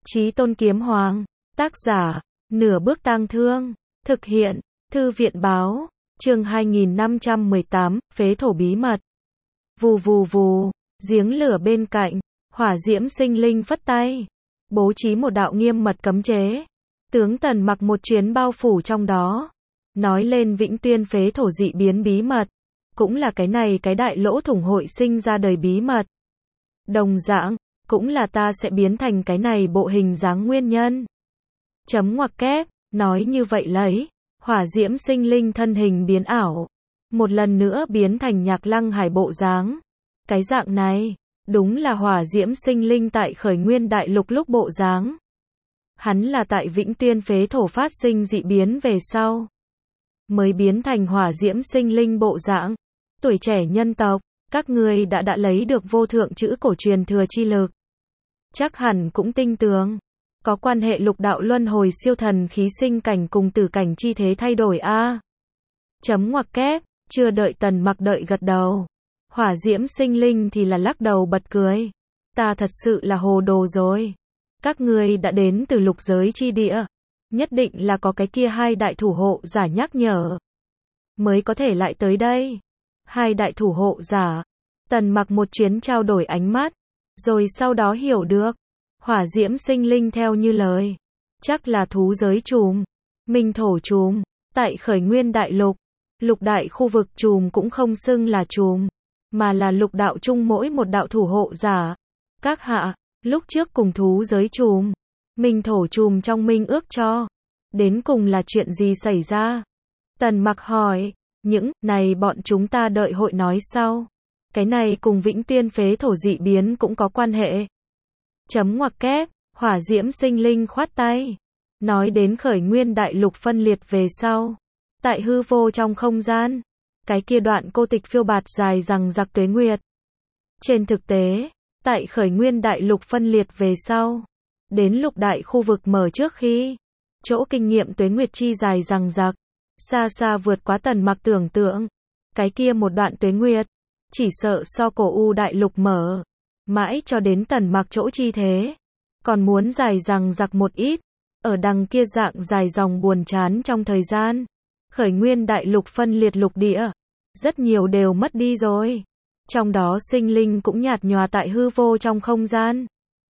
Chí Tôn Kiếm Hoàng. Tác giả, Nửa Bước Tang Thương. Thực hiện, Thư viện Báo. Chương 2518, Phế thổ bí mật. Vù vù vù, giếng lửa bên cạnh, hỏa diễm sinh linh phất tay, bố trí một đạo nghiêm mật cấm chế. Tướng Tần mặc một chuyến bao phủ trong đó, nói lên Vĩnh Tuyên phế thổ dị biến bí mật, cũng là cái đại lỗ thủng hội sinh ra đời bí mật. Đồng dạng, cũng là ta sẽ biến thành cái này bộ hình dáng nguyên nhân. Chấm ngoặc kép, nói như vậy lấy, hỏa diễm sinh linh thân hình biến ảo, một lần nữa biến thành Nhạc Lăng Hải bộ dáng. Cái dạng này, đúng là hỏa diễm sinh linh tại khởi nguyên đại lục lúc bộ dáng. Hắn là tại Vĩnh Tuyên phế thổ phát sinh dị biến về sau, mới biến thành hỏa diễm sinh linh bộ dạng. Tuổi trẻ nhân tộc, các ngươi đã lấy được vô thượng chữ cổ truyền thừa chi lực. Chắc hẳn cũng tinh tường, có quan hệ lục đạo luân hồi siêu thần khí sinh cảnh cùng tử cảnh chi thế thay đổi a. Chấm ngoặc kép, chưa đợi Tần Mặc đợi gật đầu. Hỏa diễm sinh linh thì là lắc đầu bật cười. Ta thật sự là hồ đồ rồi. Các ngươi đã đến từ lục giới chi địa, nhất định là có cái kia hai đại thủ hộ giả nhắc nhở, mới có thể lại tới đây. Hai đại thủ hộ giả. Tần Mặc một chuyến trao đổi ánh mắt, rồi sau đó hiểu được. Hỏa diễm sinh linh theo như lời, chắc là thú giới trùm, minh thổ trùm, tại khởi nguyên đại lục. Lục đại khu vực trùm cũng không xưng là trùm, mà là lục đạo chung mỗi một đạo thủ hộ giả. Các hạ, lúc trước cùng thú giới trùm, minh thổ trùm trong minh ước cho, đến cùng là chuyện gì xảy ra? Tần Mặc hỏi. Những này bọn chúng ta đợi hội nói sau. Cái này cùng Vĩnh Tuyên phế thổ dị biến cũng có quan hệ. Chấm ngoặc kép, hỏa diễm sinh linh khoát tay. Nói đến khởi nguyên đại lục phân liệt về sau. Tại hư vô trong không gian. Cái kia đoạn cô tịch phiêu bạt dài rằng giặc tuế nguyệt. Trên thực tế, tại khởi nguyên đại lục phân liệt về sau. Đến lục đại khu vực mở trước khi. Chỗ kinh nghiệm tuế nguyệt chi dài rằng giặc. Xa xa vượt quá Tần Mặc tưởng tượng. Cái kia một đoạn tuế nguyệt, chỉ sợ so cổ u đại lục mở, mãi cho đến Tần Mặc chỗ chi thế, còn muốn dài rằng giặc một ít. Ở đằng kia dạng dài dòng buồn chán trong thời gian, khởi nguyên đại lục phân liệt lục địa, rất nhiều đều mất đi rồi. Trong đó sinh linh cũng nhạt nhòa tại hư vô trong không gian.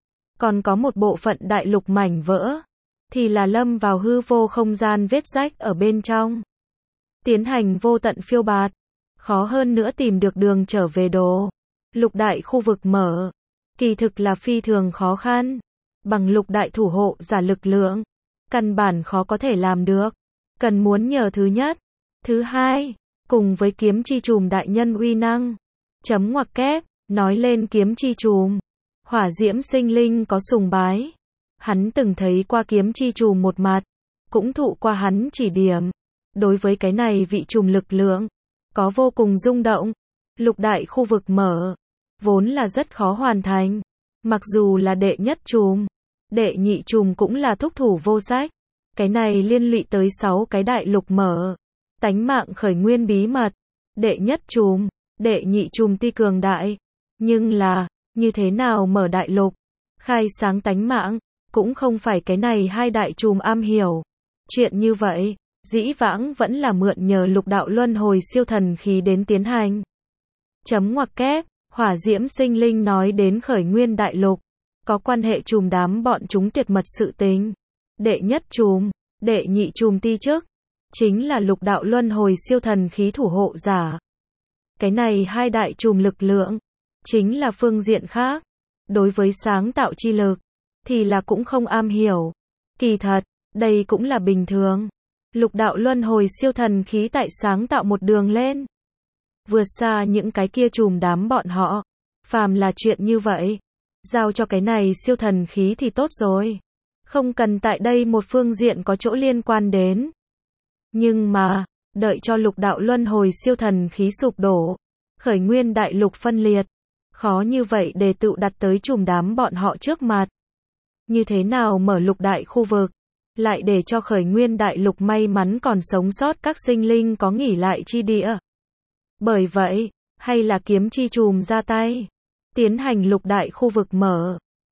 Còn có một bộ phận đại lục mảnh vỡ, thì là lâm vào hư vô không gian vết rách ở bên trong. Tiến hành vô tận phiêu bạt, khó hơn nữa tìm được đường trở về đồ. Lục đại khu vực mở, kỳ thực là phi thường khó khăn. Bằng lục đại thủ hộ giả lực lượng, căn bản khó có thể làm được. Cần muốn nhờ thứ nhất. Thứ hai, cùng với kiếm chi trùm đại nhân uy năng. Chấm ngoặc kép, nói lên kiếm chi trùm. Hỏa diễm sinh linh có sùng bái. Hắn từng thấy qua kiếm chi trùm một mặt, cũng thụ qua hắn chỉ điểm. Đối với cái này vị trùm lực lượng, có vô cùng rung động. Lục đại khu vực mở, vốn là rất khó hoàn thành. Mặc dù là đệ nhất trùm, đệ nhị trùm cũng là thúc thủ vô sách. Cái này liên lụy tới 6 cái đại lục mở. Tánh mạng khởi nguyên bí mật. Đệ nhất trùm, đệ nhị trùm tuy cường đại, nhưng là, như thế nào mở đại lục, khai sáng tánh mạng, cũng không phải cái này hai đại trùm am hiểu. Chuyện như vậy, dĩ vãng vẫn là mượn nhờ lục đạo luân hồi siêu thần khí đến tiến hành. Chấm ngoặc kép, hỏa diễm sinh linh nói đến khởi nguyên đại lục, có quan hệ trùm đám bọn chúng tuyệt mật sự tình. Đệ nhất trùm, đệ nhị trùm ti trước, chính là lục đạo luân hồi siêu thần khí thủ hộ giả. Cái này hai đại trùm lực lượng, chính là phương diện khác. Đối với sáng tạo chi lực, thì là cũng không am hiểu. Kỳ thật, đây cũng là bình thường. Lục đạo luân hồi siêu thần khí tại sáng tạo một đường lên, vượt xa những cái kia trùm đám bọn họ. Phàm là chuyện như vậy, giao cho cái này siêu thần khí thì tốt rồi. Không cần tại đây một phương diện có chỗ liên quan đến. Nhưng mà, đợi cho lục đạo luân hồi siêu thần khí sụp đổ, khởi nguyên đại lục phân liệt, khó như vậy để tự đặt tới trùm đám bọn họ trước mặt. Như thế nào mở lục đại khu vực, lại để cho khởi nguyên đại lục may mắn còn sống sót các sinh linh có nghỉ lại chi địa. Bởi vậy, hay là kiếm chi trùm ra tay, tiến hành lục đại khu vực mở.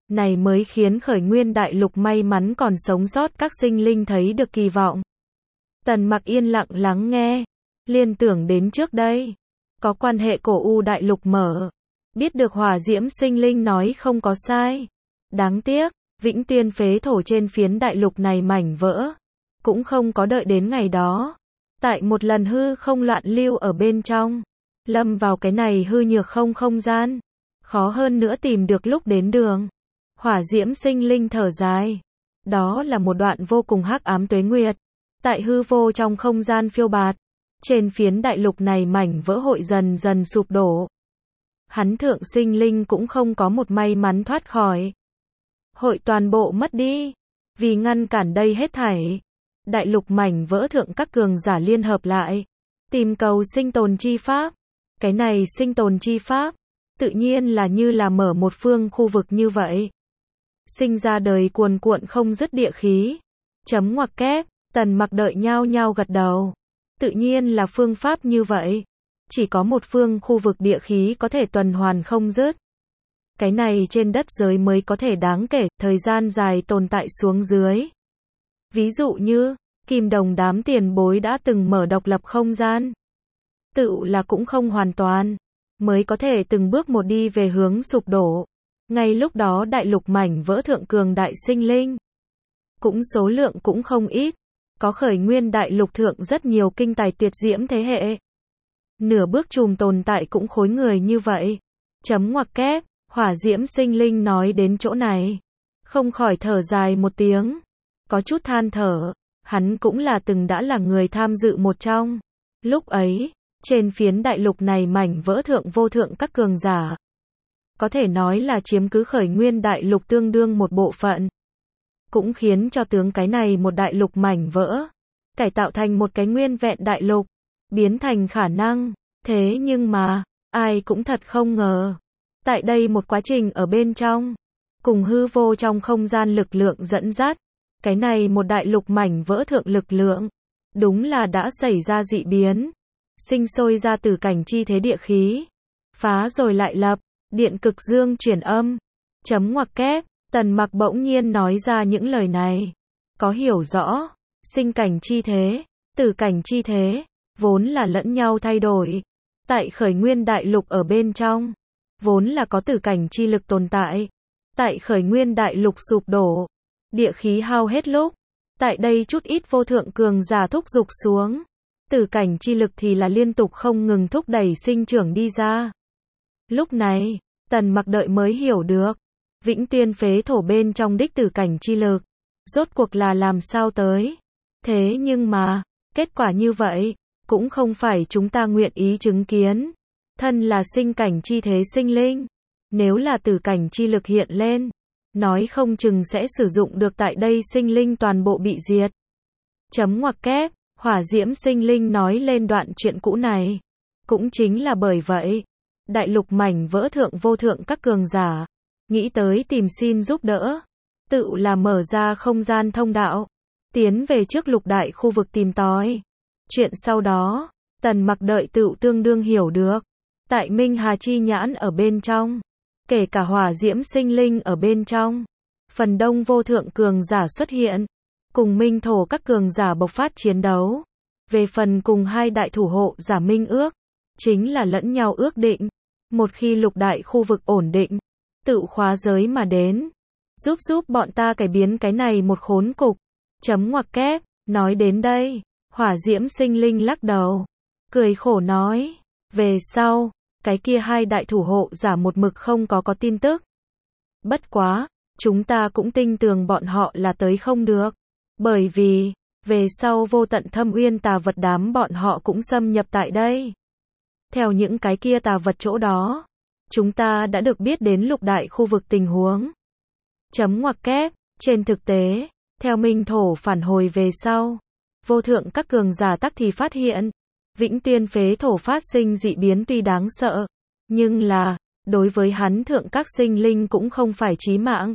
Này mới khiến khởi nguyên đại lục may mắn còn sống sót các sinh linh thấy được kỳ vọng. Tần Mặc yên lặng lắng nghe, liên tưởng đến trước đây, có quan hệ cổ u đại lục mở, biết được hỏa diễm sinh linh nói không có sai. Đáng tiếc, Vĩnh Tuyên phế thổ trên phiến đại lục này mảnh vỡ, cũng không có đợi đến ngày đó. Tại một lần hư không loạn lưu ở bên trong, lâm vào cái này hư nhược không gian, khó hơn nữa tìm được lúc đến đường. Hỏa diễm sinh linh thở dài, đó là một đoạn vô cùng hắc ám tuế nguyệt, tại hư vô trong không gian phiêu bạt, trên phiến đại lục này mảnh vỡ hội dần dần sụp đổ. Hắn thượng sinh linh cũng không có một may mắn thoát khỏi, hội toàn bộ mất đi. Vì ngăn cản đây hết thảy, đại lục mảnh vỡ thượng các cường giả liên hợp lại, tìm cầu sinh tồn chi pháp. Cái này sinh tồn chi pháp, tự nhiên là như là mở một phương khu vực như vậy. Sinh ra đời cuồn cuộn không dứt địa khí. Chấm ngoặc kép, Tần Mặc đợi nhao nhao gật đầu. Tự nhiên là phương pháp như vậy. Chỉ có một phương khu vực địa khí có thể tuần hoàn không dứt. Cái này trên đất giới mới có thể đáng kể, thời gian dài tồn tại xuống dưới. Ví dụ như, Kim Đồng đám tiền bối đã từng mở độc lập không gian. Tự là cũng không hoàn toàn, mới có thể từng bước một đi về hướng sụp đổ. Ngay lúc đó đại lục mảnh vỡ thượng cường đại sinh linh, cũng số lượng cũng không ít, có khởi nguyên đại lục thượng rất nhiều kinh tài tuyệt diễm thế hệ. Nửa bước chùm tồn tại cũng khối người như vậy. Chấm ngoặc kép, hỏa diễm sinh linh nói đến chỗ này, không khỏi thở dài một tiếng, có chút than thở, hắn cũng là từng đã là người tham dự một trong. Lúc ấy, trên phiến đại lục này mảnh vỡ thượng vô thượng các cường giả, có thể nói là chiếm cứ khởi nguyên đại lục tương đương một bộ phận. Cũng khiến cho tướng cái này một đại lục mảnh vỡ, cải tạo thành một cái nguyên vẹn đại lục, biến thành khả năng. Thế nhưng mà, ai cũng thật không ngờ. Tại đây một quá trình ở bên trong, cùng hư vô trong không gian lực lượng dẫn dắt, cái này một đại lục mảnh vỡ thượng lực lượng, đúng là đã xảy ra dị biến. Sinh sôi ra từ cảnh chi thế địa khí, phá rồi lại lập, điện cực dương chuyển âm. Chấm ngoặc kép, Tần Mặc bỗng nhiên nói ra những lời này. Có hiểu rõ, sinh cảnh chi thế, tử cảnh chi thế, vốn là lẫn nhau thay đổi. Tại khởi nguyên đại lục ở bên trong, vốn là có tử cảnh chi lực tồn tại. Tại khởi nguyên đại lục sụp đổ, địa khí hao hết lúc, tại đây chút ít vô thượng cường giả thúc dục xuống, tử cảnh chi lực thì là liên tục không ngừng thúc đẩy sinh trưởng đi ra. Lúc này, Tần Mặc đợi mới hiểu được, Vĩnh Tuyên phế thổ bên trong đích tử cảnh chi lực, rốt cuộc là làm sao tới. Thế nhưng mà, kết quả như vậy, cũng không phải chúng ta nguyện ý chứng kiến. Thân là sinh cảnh chi thế sinh linh, nếu là tử cảnh chi lực hiện lên, nói không chừng sẽ sử dụng được tại đây sinh linh toàn bộ bị diệt. Chấm ngoặc kép, hỏa diễm sinh linh nói lên đoạn chuyện cũ này. Cũng chính là bởi vậy, đại lục mảnh vỡ thượng vô thượng các cường giả, nghĩ tới tìm xin giúp đỡ, tự là mở ra không gian thông đạo, tiến về trước lục đại khu vực tìm tòi. Chuyện sau đó, Tần Mặc đợi tự tương đương hiểu được, tại Minh Hà chi nhãn ở bên trong, kể cả hỏa diễm sinh linh ở bên trong, phần đông vô thượng cường giả xuất hiện, cùng minh thổ các cường giả bộc phát chiến đấu. Về phần cùng hai đại thủ hộ giả minh ước, chính là lẫn nhau ước định, một khi lục đại khu vực ổn định, tự khóa giới mà đến, giúp bọn ta cải biến cái này một khốn cục. Chấm ngoặc kép, nói đến đây, hỏa diễm sinh linh lắc đầu, cười khổ nói, về sau, cái kia hai đại thủ hộ giả một mực không có tin tức. Bất quá, chúng ta cũng tin tưởng bọn họ là tới không được, bởi vì, về sau vô tận thâm uyên tà vật đám bọn họ cũng xâm nhập tại đây. Theo những cái kia tà vật chỗ đó, chúng ta đã được biết đến lục đại khu vực tình huống. Chấm ngoặc kép, trên thực tế, theo minh thổ phản hồi về sau, vô thượng các cường giả tắc thì phát hiện, Vĩnh Tuyên phế thổ phát sinh dị biến tuy đáng sợ, nhưng là, đối với hắn thượng các sinh linh cũng không phải chí mạng.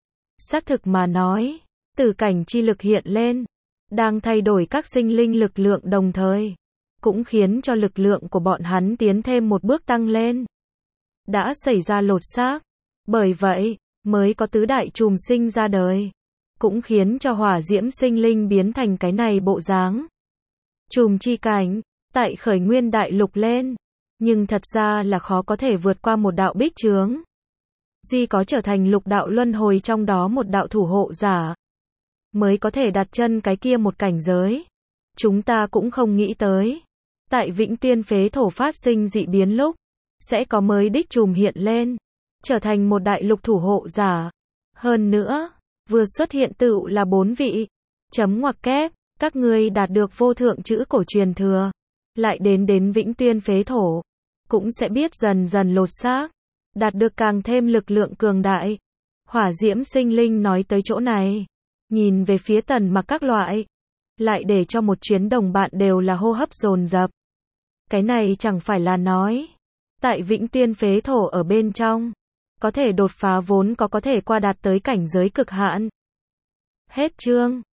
Xác thực mà nói, tử cảnh chi lực hiện lên, đang thay đổi các sinh linh lực lượng đồng thời, cũng khiến cho lực lượng của bọn hắn tiến thêm một bước tăng lên. Đã xảy ra lột xác. Bởi vậy, mới có tứ đại chùm sinh ra đời, cũng khiến cho hỏa diễm sinh linh biến thành cái này bộ dáng. Chùm chi cảnh, tại khởi nguyên đại lục lên, nhưng thật ra là khó có thể vượt qua một đạo bích chướng. Duy có trở thành lục đạo luân hồi trong đó một đạo thủ hộ giả, mới có thể đặt chân cái kia một cảnh giới. Chúng ta cũng không nghĩ tới, tại Vĩnh Tuyên phế thổ phát sinh dị biến lúc, sẽ có mới đích chùm hiện lên, trở thành một đại lục thủ hộ giả. Hơn nữa, vừa xuất hiện tựu là 4 vị. Chấm ngoặc kép, các ngươi đạt được vô thượng chữ cổ truyền thừa, lại đến Vĩnh Tuyên phế thổ, cũng sẽ biết dần dần lột xác, đạt được càng thêm lực lượng cường đại. Hỏa diễm sinh linh nói tới chỗ này, nhìn về phía Tần Mặc các loại, lại để cho một chuyến đồng bạn đều là hô hấp dồn dập. Cái này chẳng phải là nói, tại Vĩnh Tuyên phế thổ ở bên trong, có thể đột phá vốn có thể qua đạt tới cảnh giới cực hạn. Hết chương.